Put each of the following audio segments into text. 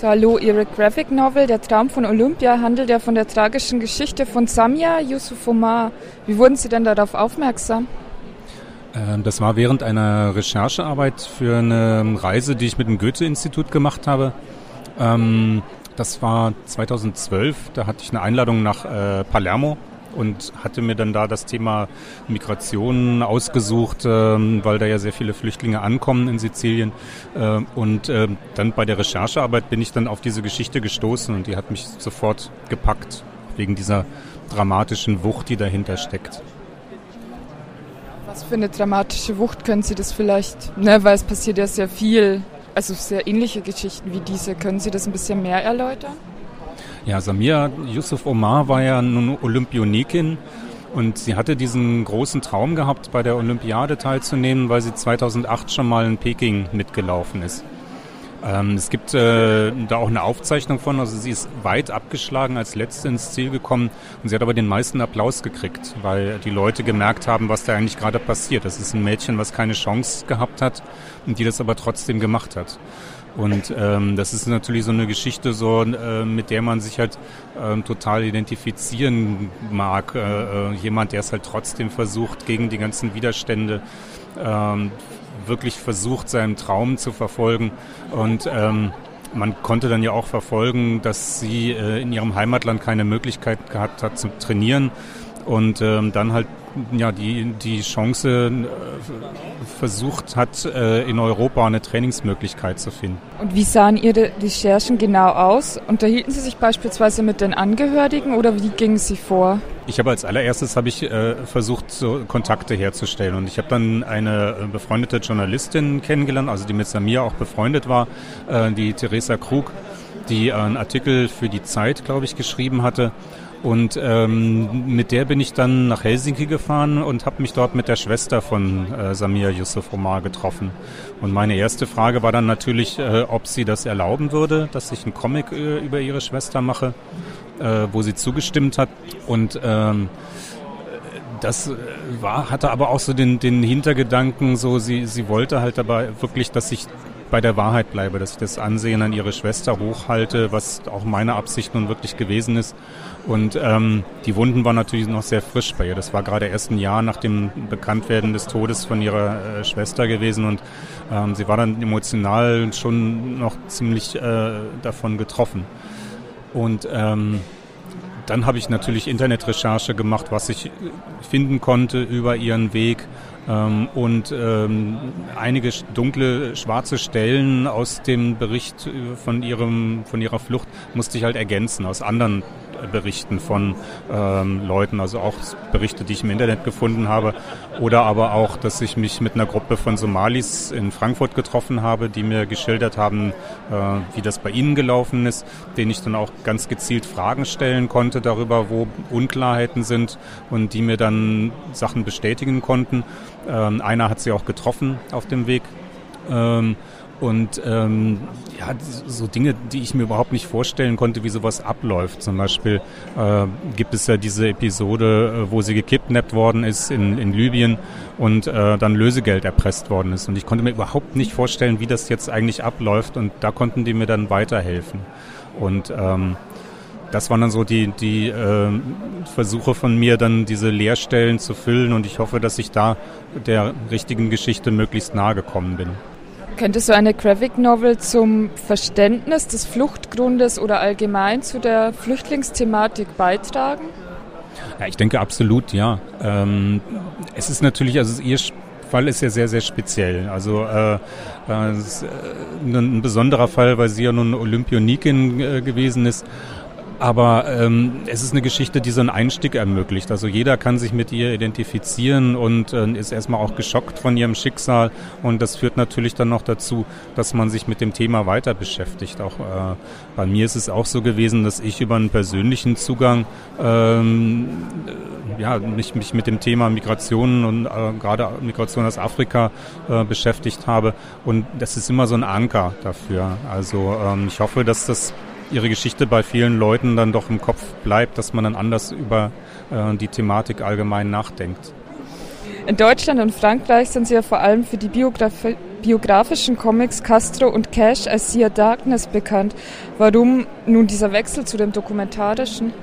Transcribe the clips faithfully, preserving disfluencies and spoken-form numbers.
So, hallo, Ihre Graphic Novel Der Traum von Olympia handelt ja von der tragischen Geschichte von Samia Yusuf Omar. Wie wurden Sie denn darauf aufmerksam? Das war während einer Recherchearbeit für eine Reise, die ich mit dem Goethe-Institut gemacht habe. Das war zweitausendzwölf, da hatte ich eine Einladung nach Palermo und hatte mir dann da das Thema Migration ausgesucht, weil da ja sehr viele Flüchtlinge ankommen in Sizilien. Und dann bei der Recherchearbeit bin ich dann auf diese Geschichte gestoßen und die hat mich sofort gepackt, wegen dieser dramatischen Wucht, die dahinter steckt. Was für eine dramatische Wucht können Sie das vielleicht, ne, weil es passiert ja sehr viel, also sehr ähnliche Geschichten wie diese. Können Sie das ein bisschen mehr erläutern? Ja, Samia Yusuf Omar war ja nun Olympionikin und sie hatte diesen großen Traum gehabt, bei der Olympiade teilzunehmen, weil sie zweitausendacht schon mal in Peking mitgelaufen ist. Ähm, es gibt äh, da auch eine Aufzeichnung von, also sie ist weit abgeschlagen als Letzte ins Ziel gekommen und sie hat aber den meisten Applaus gekriegt, weil die Leute gemerkt haben, was da eigentlich gerade passiert. Das ist ein Mädchen, was keine Chance gehabt hat und die das aber trotzdem gemacht hat. Und ähm, das ist natürlich so eine Geschichte, so äh, mit der man sich halt äh, total identifizieren mag. Äh, äh, jemand, der es halt trotzdem versucht, gegen die ganzen Widerstände äh, wirklich versucht, seinen Traum zu verfolgen. Und ähm, man konnte dann ja auch verfolgen, dass sie äh, in ihrem Heimatland keine Möglichkeit gehabt hat zu trainieren und ähm, dann halt ja die die Chance äh, versucht hat, äh, in Europa eine Trainingsmöglichkeit zu finden. Und wie sahen Ihre Recherchen genau aus? Unterhielten Sie sich beispielsweise mit den Angehörigen oder wie gingen Sie vor? Ich habe als allererstes habe ich äh, versucht, so Kontakte herzustellen und ich habe dann eine äh, befreundete Journalistin kennengelernt, also die mit Samia auch befreundet war, äh, die Theresa Krug, die äh, einen Artikel für die Zeit, glaube ich, geschrieben hatte. Und ähm, mit der bin ich dann nach Helsinki gefahren und habe mich dort mit der Schwester von äh, Samia Yusuf Omar getroffen. Und meine erste Frage war dann natürlich, äh, ob sie das erlauben würde, dass ich einen Comic äh, über ihre Schwester mache, äh, wo sie zugestimmt hat. Und ähm, das war, hatte aber auch so den, den Hintergedanken, so sie, sie wollte halt aber wirklich, dass ich bei der Wahrheit bleibe, dass ich das Ansehen an ihre Schwester hochhalte, was auch meine Absicht nun wirklich gewesen ist. Und ähm, die Wunden waren natürlich noch sehr frisch bei ihr. Das war gerade erst ein Jahr nach dem Bekanntwerden des Todes von ihrer äh, Schwester gewesen und ähm, sie war dann emotional schon noch ziemlich äh, davon getroffen. Und ähm, dann habe ich natürlich Internetrecherche gemacht, was ich finden konnte über ihren Weg. Ähm, und ähm, einige dunkle, schwarze Stellen aus dem Bericht von ihrem, von ihrer Flucht musste ich halt ergänzen aus anderen Berichten von ähm, Leuten, also auch Berichte, die ich im Internet gefunden habe oder aber auch, dass ich mich mit einer Gruppe von Somalis in Frankfurt getroffen habe, die mir geschildert haben, äh, wie das bei ihnen gelaufen ist, denen ich dann auch ganz gezielt Fragen stellen konnte darüber, wo Unklarheiten sind und die mir dann Sachen bestätigen konnten. Ähm, einer hat sie auch getroffen auf dem Weg. Ähm, Und ähm, ja, so Dinge, die ich mir überhaupt nicht vorstellen konnte, wie sowas abläuft. Zum Beispiel äh, gibt es ja diese Episode, wo sie gekidnappt worden ist in, in Libyen und äh, dann Lösegeld erpresst worden ist. Und ich konnte mir überhaupt nicht vorstellen, wie das jetzt eigentlich abläuft. Und da konnten die mir dann weiterhelfen. Und ähm, das waren dann so die, die äh, Versuche von mir, dann diese Leerstellen zu füllen. Und ich hoffe, dass ich da der richtigen Geschichte möglichst nahe gekommen bin. Könnte so eine Graphic Novel zum Verständnis des Fluchtgrundes oder allgemein zu der Flüchtlingsthematik beitragen? Ja, ich denke absolut, ja. Ähm, es ist natürlich, also ihr Fall ist ja sehr, sehr speziell. Also äh, es ist ein besonderer Fall, weil sie ja nun Olympionikin äh, gewesen ist. Aber ähm, es ist eine Geschichte, die so einen Einstieg ermöglicht. Also jeder kann sich mit ihr identifizieren und äh, ist erstmal auch geschockt von ihrem Schicksal. Und das führt natürlich dann noch dazu, dass man sich mit dem Thema weiter beschäftigt. Auch äh, bei mir ist es auch so gewesen, dass ich über einen persönlichen Zugang ähm, ja, mich, mich mit dem Thema Migration und äh, gerade Migration aus Afrika äh, beschäftigt habe. Und das ist immer so ein Anker dafür. Also ähm, ich hoffe, dass das ihre Geschichte bei vielen Leuten dann doch im Kopf bleibt, dass man dann anders über äh, die Thematik allgemein nachdenkt. In Deutschland und Frankreich sind Sie ja vor allem für die Biografie biografischen Comics Castro und Cash als Sear Darkness bekannt. Warum nun dieser Wechsel zu dem dokumentarischen?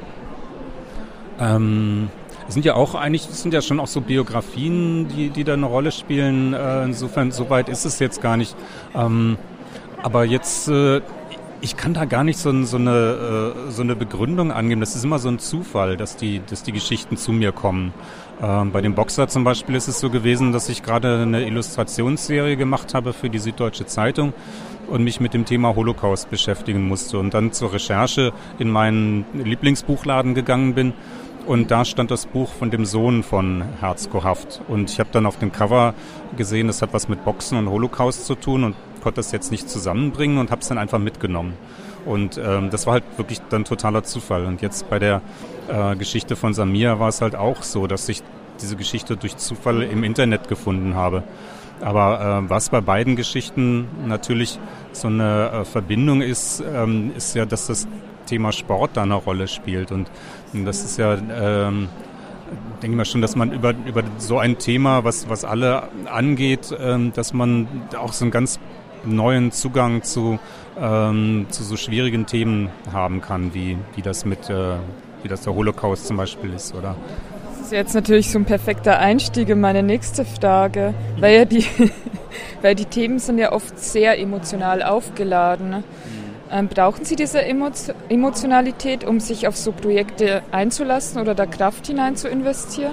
Ähm, es sind ja auch eigentlich, es sind ja schon auch so Biografien, die, die da eine Rolle spielen. Äh, insofern, so weit ist es jetzt gar nicht. Ähm, aber jetzt, äh, ich kann da gar nicht so, so, eine, äh, so eine Begründung angeben. Das ist immer so ein Zufall, dass die, dass die Geschichten zu mir kommen. Ähm, bei dem Boxer zum Beispiel ist es so gewesen, dass ich gerade eine Illustrationsserie gemacht habe für die Süddeutsche Zeitung und mich mit dem Thema Holocaust beschäftigen musste und dann zur Recherche in meinen Lieblingsbuchladen gegangen bin und da stand das Buch von dem Sohn von Herzko Haft und ich habe dann auf dem Cover gesehen, das hat was mit Boxen und Holocaust zu tun und konnte das jetzt nicht zusammenbringen und habe es dann einfach mitgenommen. Und ähm, das war halt wirklich dann totaler Zufall. Und jetzt bei der äh, Geschichte von Samir war es halt auch so, dass ich diese Geschichte durch Zufall im Internet gefunden habe. Aber äh, was bei beiden Geschichten natürlich so eine äh, Verbindung ist, ähm, ist ja, dass das Thema Sport da eine Rolle spielt. Und, und das ist ja, ähm, denke ich mal schon, dass man über, über so ein Thema, was, was alle angeht, ähm, dass man auch so einen ganz neuen Zugang zu, ähm, zu so schwierigen Themen haben kann, wie, wie das mit äh, wie das der Holocaust zum Beispiel ist, oder? Das ist jetzt natürlich so ein perfekter Einstieg in meine nächste Frage, weil ja die, weil die Themen sind ja oft sehr emotional aufgeladen. Mhm. Ähm, brauchen Sie diese Emo- Emotionalität, um sich auf so Projekte einzulassen oder da Kraft hinein zu investieren?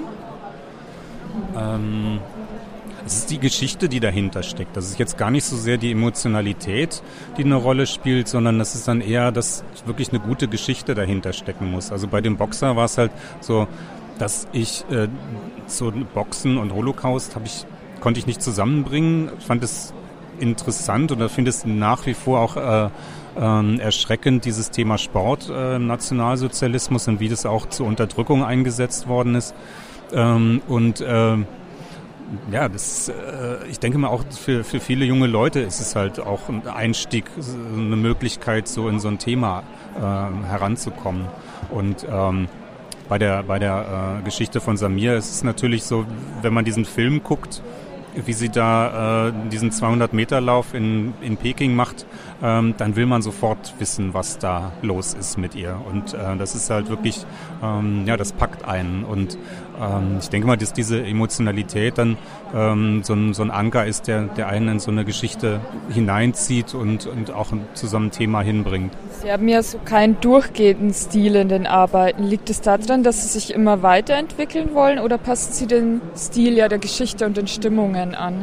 Ähm Es ist die Geschichte, die dahinter steckt. Das ist jetzt gar nicht so sehr die Emotionalität, die eine Rolle spielt, sondern das ist dann eher, dass wirklich eine gute Geschichte dahinter stecken muss. Also bei dem Boxer war es halt so, dass ich äh, so Boxen und Holocaust habe ich, konnte ich nicht zusammenbringen. Ich fand es interessant oder finde es nach wie vor auch äh, äh, erschreckend, dieses Thema Sport, äh, Nationalsozialismus und wie das auch zur Unterdrückung eingesetzt worden ist. Ähm, und äh, Ja, das, äh, ich denke mal auch für, für viele junge Leute ist es halt auch ein Einstieg, eine Möglichkeit, so in so ein Thema äh, heranzukommen. Und ähm, bei der, bei der äh, Geschichte von Samir ist es natürlich so, wenn man diesen Film guckt, wie sie da äh, diesen zweihundert-Meter-Lauf in, in Peking macht, ähm, dann will man sofort wissen, was da los ist mit ihr. Und äh, das ist halt wirklich, ähm, ja, das packt einen. Und ähm, ich denke mal, dass diese Emotionalität dann ähm, so, ein, so ein Anker ist, der, der einen in so eine Geschichte hineinzieht und, und auch zu so einem Thema hinbringt. Sie haben ja so keinen durchgehenden Stil in den Arbeiten. Liegt es daran, dass Sie sich immer weiterentwickeln wollen oder passen Sie den Stil ja der Geschichte und den Stimmungen an?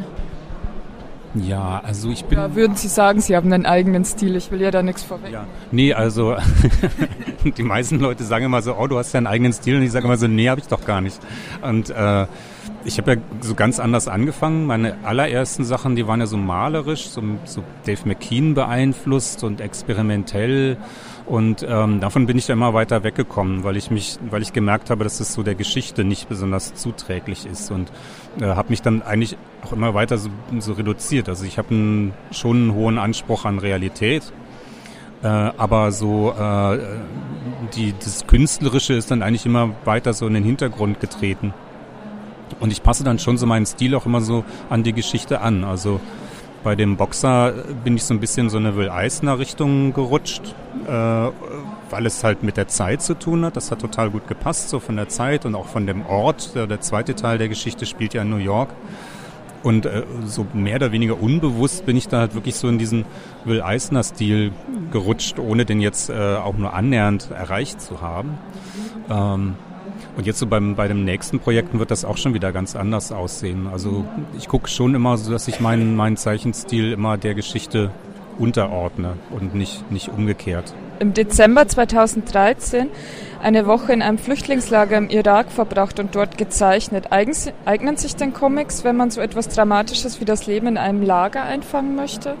Ja, also ich bin... Oder würden Sie sagen, Sie haben einen eigenen Stil? Ich will ja da nichts vorweg. Ja. Nee, also die meisten Leute sagen immer so, oh, du hast ja einen eigenen Stil. Und ich sage immer so, nee, habe ich doch gar nicht. Und äh, ich habe ja so ganz anders angefangen. Meine allerersten Sachen, die waren ja so malerisch, so, so Dave McKean beeinflusst und experimentell. Und ähm, davon bin ich dann immer weiter weggekommen, weil ich mich, weil ich gemerkt habe, dass es so der Geschichte nicht besonders zuträglich ist und äh, habe mich dann eigentlich auch immer weiter so, so reduziert. Also ich habe einen, schon einen hohen Anspruch an Realität, äh, aber so äh, die, das Künstlerische ist dann eigentlich immer weiter so in den Hintergrund getreten. Und ich passe dann schon so meinen Stil auch immer so an die Geschichte an. Also bei dem Boxer bin ich so ein bisschen so eine Will Eisner Richtung gerutscht, äh, weil es halt mit der Zeit zu tun hat. Das hat total gut gepasst, so von der Zeit und auch von dem Ort. Der, der zweite Teil der Geschichte spielt ja in New York. Und äh, so mehr oder weniger unbewusst bin ich da halt wirklich so in diesen Will Eisner Stil gerutscht, ohne den jetzt äh, auch nur annähernd erreicht zu haben. Ähm, Und jetzt so beim, bei dem nächsten Projekten wird das auch schon wieder ganz anders aussehen. Also ich gucke schon immer so, dass ich meinen, meinen Zeichenstil immer der Geschichte unterordne und nicht, nicht umgekehrt. Im Dezember zweitausenddreizehn eine Woche in einem Flüchtlingslager im Irak verbracht und dort gezeichnet. Eigens, eignen sich denn Comics, wenn man so etwas Dramatisches wie das Leben in einem Lager einfangen möchte?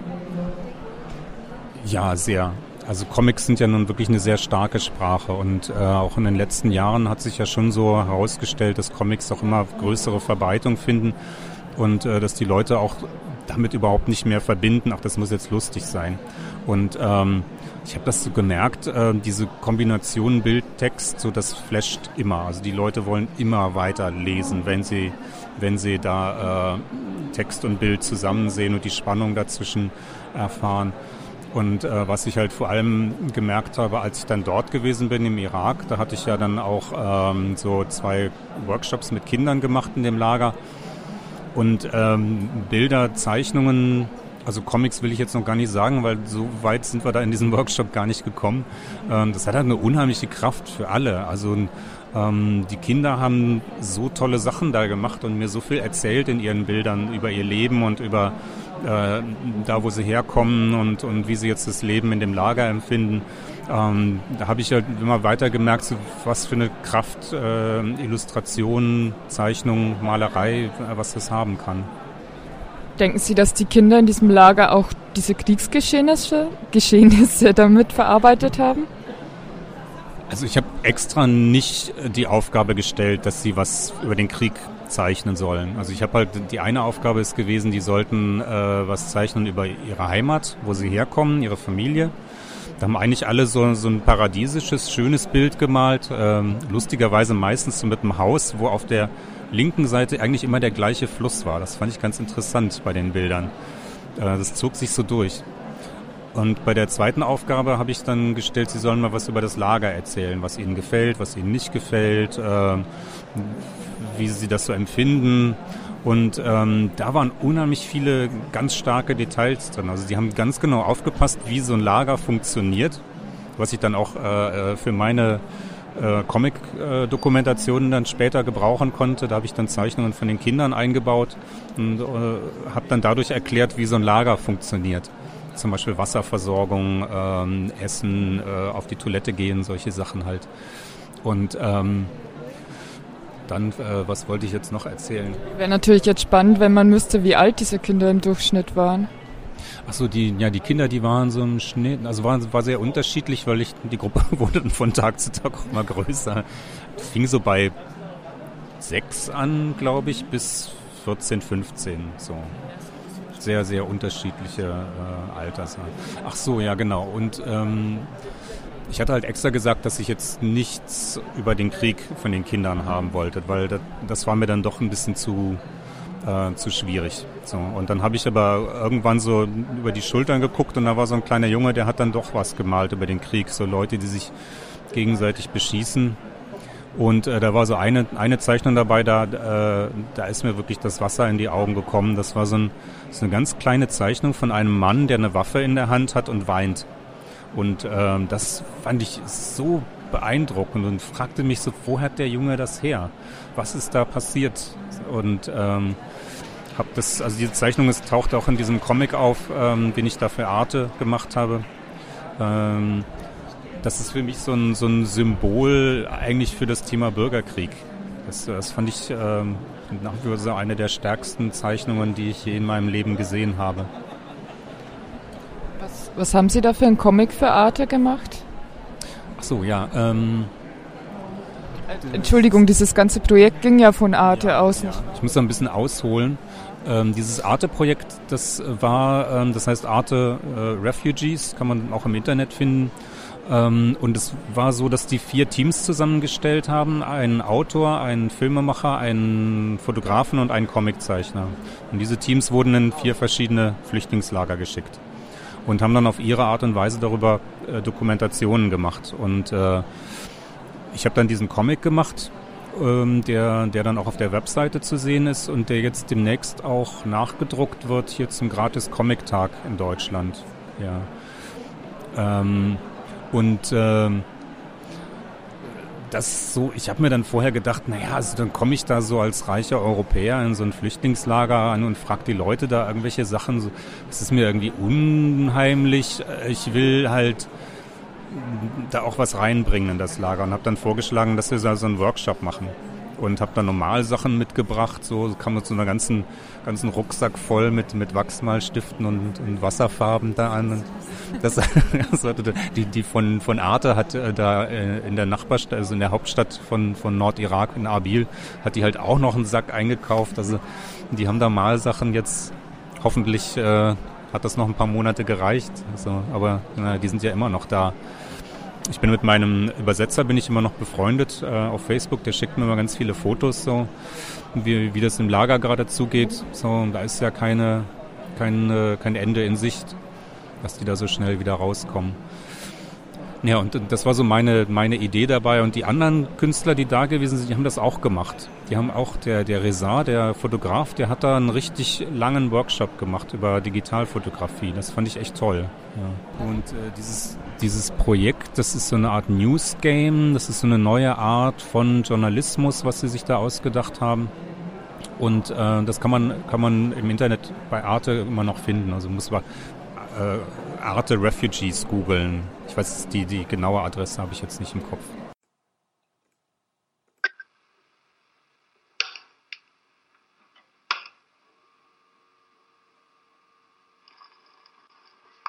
Ja, sehr. Also Comics sind ja nun wirklich eine sehr starke Sprache und äh, auch in den letzten Jahren hat sich ja schon so herausgestellt, dass Comics auch immer größere Verbreitung finden und äh, dass die Leute auch damit überhaupt nicht mehr verbinden, ach, das muss jetzt lustig sein. Und ähm, ich habe das so gemerkt, äh, diese Kombination Bild-Text, so das flasht immer. Also die Leute wollen immer weiter lesen, wenn sie, wenn sie da äh, Text und Bild zusammen sehen und die Spannung dazwischen erfahren. Und äh, was ich halt vor allem gemerkt habe, als ich dann dort gewesen bin im Irak, da hatte ich ja dann auch ähm, so zwei Workshops mit Kindern gemacht in dem Lager. Und ähm, Bilder, Zeichnungen, also Comics will ich jetzt noch gar nicht sagen, weil so weit sind wir da in diesem Workshop gar nicht gekommen. Ähm, das hat halt eine unheimliche Kraft für alle. Also ähm, die Kinder haben so tolle Sachen da gemacht und mir so viel erzählt in ihren Bildern über ihr Leben und über äh, da, wo sie herkommen und, und wie sie jetzt das Leben in dem Lager empfinden. Ähm, da habe ich halt immer weiter gemerkt, so was für eine Kraft äh, Illustration, Zeichnung, Malerei, was das haben kann. Denken Sie, dass die Kinder in diesem Lager auch diese Kriegsgeschehnisse Geschehnisse damit verarbeitet haben? Also ich habe extra nicht die Aufgabe gestellt, dass sie was über den Krieg zeichnen sollen. Also ich habe halt, die eine Aufgabe ist gewesen, die sollten äh, was zeichnen über ihre Heimat, wo sie herkommen, ihre Familie. Da haben eigentlich alle so, so ein paradiesisches, schönes Bild gemalt, ähm, lustigerweise meistens so mit einem Haus, wo auf der linken Seite eigentlich immer der gleiche Fluss war. Das fand ich ganz interessant bei den Bildern. Äh, das zog sich so durch. Und bei der zweiten Aufgabe habe ich dann gestellt, sie sollen mal was über das Lager erzählen, was ihnen gefällt, was ihnen nicht gefällt, äh, wie sie das so empfinden. Und ähm, da waren unheimlich viele ganz starke Details drin. Also die haben ganz genau aufgepasst, wie so ein Lager funktioniert, was ich dann auch äh, für meine äh, Comic-Dokumentationen dann später gebrauchen konnte. Da habe ich dann Zeichnungen von den Kindern eingebaut und äh, habe dann dadurch erklärt, wie so ein Lager funktioniert. Zum Beispiel Wasserversorgung, ähm, Essen, äh, auf die Toilette gehen, solche Sachen halt. Und ähm, dann, äh, was wollte ich jetzt noch erzählen? Wäre natürlich jetzt spannend, wenn man wüsste, wie alt diese Kinder im Durchschnitt waren. Ach so, die, ja, die Kinder, die waren so im Schnitt, also war, war sehr unterschiedlich, weil ich, die Gruppe wurde dann von Tag zu Tag auch immer größer. Das fing so bei sechs an, glaube ich, bis vierzehn, fünfzehn, so. Sehr, sehr unterschiedliche äh, Alters. Ach so, ja, genau. Und ähm, ich hatte halt extra gesagt, dass ich jetzt nichts über den Krieg von den Kindern haben wollte, weil das, das war mir dann doch ein bisschen zu, äh, zu schwierig. So, und dann habe ich aber irgendwann so über die Schultern geguckt und da war so ein kleiner Junge, der hat dann doch was gemalt über den Krieg. So Leute, die sich gegenseitig beschießen. Und äh, da war so eine, eine Zeichnung dabei, da, äh, da ist mir wirklich das Wasser in die Augen gekommen. Das war so, ein, so eine ganz kleine Zeichnung von einem Mann, der eine Waffe in der Hand hat und weint. Und äh, das fand ich so beeindruckend und fragte mich so, wo hat der Junge das her? Was ist da passiert? Und ähm, hab das, also diese Zeichnung, es taucht auch in diesem Comic auf, ähm, den ich da für Arte gemacht habe. Ähm, Das ist für mich so ein, so ein Symbol eigentlich für das Thema Bürgerkrieg. Das, das fand ich ähm, nach wie vor so eine der stärksten Zeichnungen, die ich je in meinem Leben gesehen habe. Was, was haben Sie da für einen Comic für Arte gemacht? Ach so, ja. Ähm, Entschuldigung, dieses ganze Projekt ging ja von Arte ja, aus. Ja. Ich muss da ein bisschen ausholen. Ähm, dieses Arte-Projekt, das war, ähm, das heißt Arte äh, Refugees, kann man auch im Internet finden. Ähm, und es war so, dass die vier Teams zusammengestellt haben, einen Autor, einen Filmemacher, einen Fotografen und einen Comiczeichner. Und diese Teams wurden in vier verschiedene Flüchtlingslager geschickt und haben dann auf ihre Art und Weise darüber äh, Dokumentationen gemacht. Und äh, ich habe dann diesen Comic gemacht, ähm, der, der dann auch auf der Webseite zu sehen ist und der jetzt demnächst auch nachgedruckt wird hier zum Gratis-Comic-Tag in Deutschland. Ja. Ähm, Und ähm, das so, ich habe mir dann vorher gedacht, naja, also dann komme ich da so als reicher Europäer in so ein Flüchtlingslager an und frage die Leute da irgendwelche Sachen. So, das ist mir irgendwie unheimlich. Ich will halt da auch was reinbringen in das Lager und habe dann vorgeschlagen, dass wir so einen Workshop machen. Und habe dann Normalsachen mitgebracht, so kam mit so einer ganzen, ganzen Rucksack voll mit, mit Wachsmalstiften und, und Wasserfarben da an. Und das, das die, die von, von Arte hat äh, da äh, in der Nachbarstadt, also in der Hauptstadt von, von Nordirak, in Erbil, hat die halt auch noch einen Sack eingekauft. Also die haben da Malsachen jetzt hoffentlich äh, hat das noch ein paar Monate gereicht. Also, aber na, die sind ja immer noch da. Ich bin mit meinem Übersetzer bin ich immer noch befreundet äh, auf Facebook. Der schickt mir immer ganz viele Fotos, so wie, wie das im Lager gerade zugeht. So, da ist ja keine, kein, äh, kein Ende in Sicht, dass die da so schnell wieder rauskommen. Ja, und das war so meine, meine Idee dabei. Und die anderen Künstler, die da gewesen sind, die haben das auch gemacht. Die haben auch, der, der Reza, der Fotograf, der hat da einen richtig langen Workshop gemacht über Digitalfotografie. Das fand ich echt toll. Ja. Und äh, dieses, dieses Projekt, das ist so eine Art News-Game. Das ist so eine neue Art von Journalismus, was sie sich da ausgedacht haben. Und äh, das kann man, kann man im Internet bei Arte immer noch finden. Also muss man äh, Arte Refugees googeln. Ich weiß, die, die genaue Adresse habe ich jetzt nicht im Kopf.